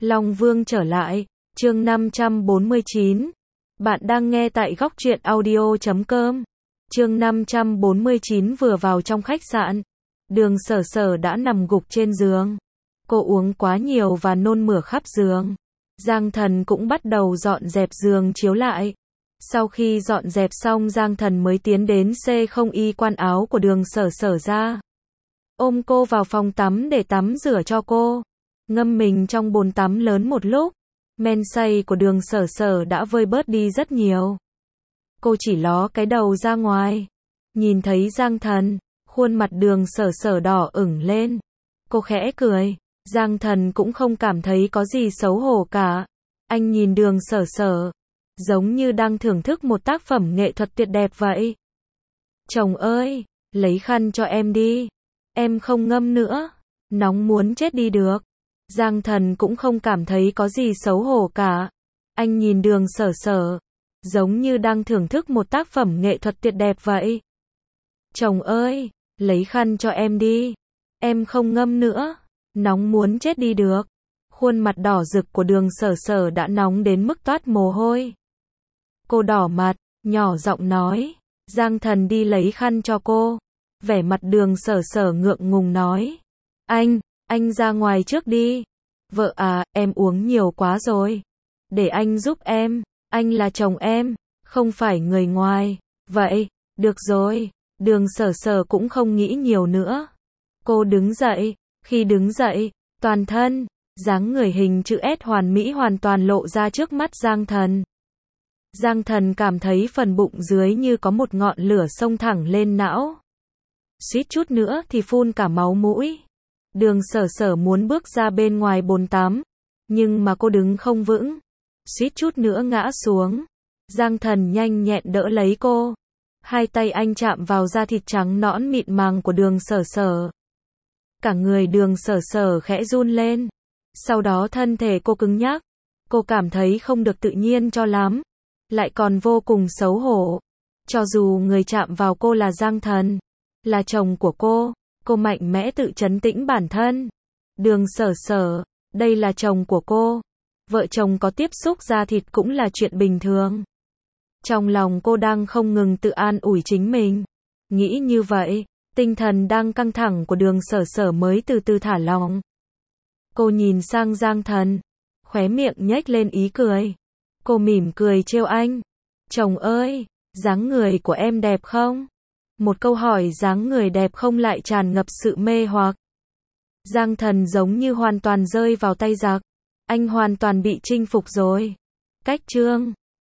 Long Vương trở lại, chương 549. Bạn đang nghe tại góc truyện audio.com. Chương 549 vừa vào trong khách sạn. Đường Sở Sở đã nằm gục trên giường. Cô uống quá nhiều và nôn mửa khắp giường. Giang Thần cũng bắt đầu dọn dẹp giường chiếu lại. Sau khi dọn dẹp xong, Giang Thần mới tiến đến không y quan áo của Đường Sở Sở ra. Ôm cô vào phòng tắm để tắm rửa cho cô. Ngâm mình trong bồn tắm lớn một lúc, men say của Đường Sở Sở đã vơi bớt đi rất nhiều. Cô chỉ ló cái đầu ra ngoài. Nhìn thấy Giang Thần, khuôn mặt Đường Sở Sở đỏ ửng lên. Cô khẽ cười. Giang Thần cũng không cảm thấy có gì xấu hổ cả. Anh nhìn Đường Sở Sở, giống như đang thưởng thức một tác phẩm nghệ thuật tuyệt đẹp vậy. Chồng ơi, lấy khăn cho em đi. Em không ngâm nữa. Nóng muốn chết đi được. Giang Thần cũng không cảm thấy có gì xấu hổ cả. Anh nhìn Đường Sở Sở, giống như đang thưởng thức một tác phẩm nghệ thuật tuyệt đẹp vậy. Chồng ơi, lấy khăn cho em đi. Em không ngâm nữa. Nóng muốn chết đi được. Khuôn mặt đỏ rực của Đường Sở Sở đã nóng đến mức toát mồ hôi. Cô đỏ mặt, nhỏ giọng nói. Giang Thần đi lấy khăn cho cô. Vẻ mặt Đường Sở Sở ngượng ngùng nói. Anh ra ngoài trước đi. Vợ à, em uống nhiều quá rồi. Để anh giúp em. Anh là chồng em, không phải người ngoài. Vậy, được rồi. Đường Sở Sở cũng không nghĩ nhiều nữa. Cô đứng dậy. Khi đứng dậy, toàn thân, dáng người hình chữ S hoàn mỹ hoàn toàn lộ ra trước mắt Giang Thần. Giang Thần cảm thấy phần bụng dưới như có một ngọn lửa xông thẳng lên não. Suýt chút nữa thì phun cả máu mũi. Đường Sở Sở muốn bước ra bên ngoài bồn tắm, nhưng mà cô đứng không vững, suýt chút nữa ngã xuống. Giang Thần nhanh nhẹn đỡ lấy cô. Hai tay anh chạm vào da thịt trắng nõn mịn màng của Đường Sở Sở. Cả người Đường Sở Sở khẽ run lên. Sau đó thân thể cô cứng nhắc. Cô cảm thấy không được tự nhiên cho lắm, lại còn vô cùng xấu hổ. Cho dù người chạm vào cô là Giang Thần, là chồng của cô mạnh mẽ tự trấn tĩnh bản thân. Đường Sở Sở, đây là chồng của cô. Vợ chồng có tiếp xúc da thịt cũng là chuyện bình thường. Trong lòng cô đang không ngừng tự an ủi chính mình. Nghĩ như vậy, tinh thần đang căng thẳng của Đường Sở Sở mới từ từ thả lỏng. Cô nhìn sang Giang Thần, khóe miệng nhếch lên ý cười. Cô mỉm cười trêu anh. Chồng ơi, dáng người của em đẹp không? Một câu hỏi dáng người đẹp không lại tràn ngập sự mê hoặc. Giang Thần giống như hoàn toàn rơi vào tay giặc. Anh hoàn toàn bị chinh phục rồi. Cách chương